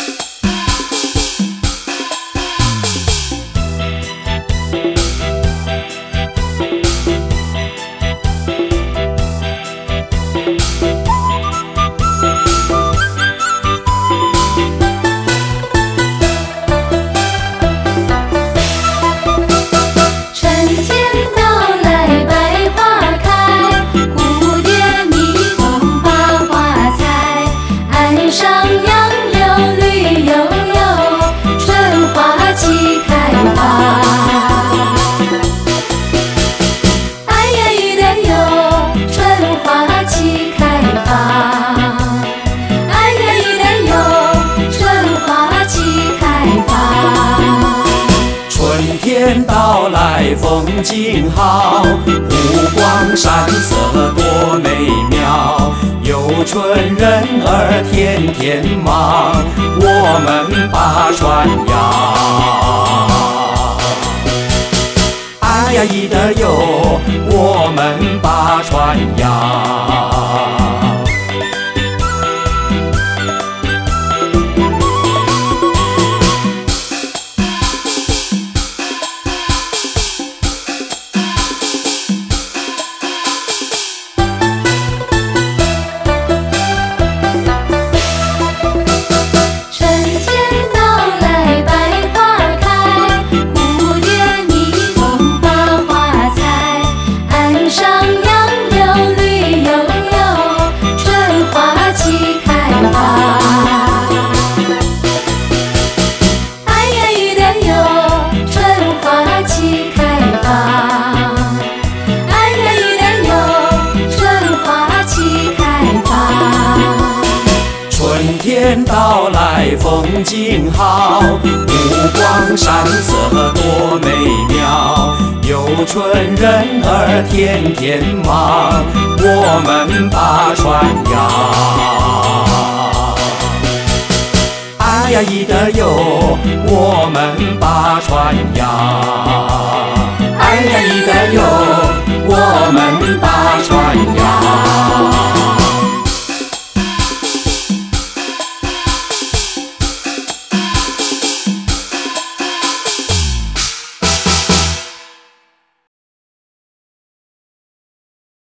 天到来风景好，湖光山色多美妙。有春人儿天天忙，我们把船摇。哎呀咿得哟，我们把船摇。天到来风景好，湖光山色多美妙。有春人儿天天忙，我们把船摇。哎呀咿得哟，我们把船摇。哎呀咿得哟，我们把船摇。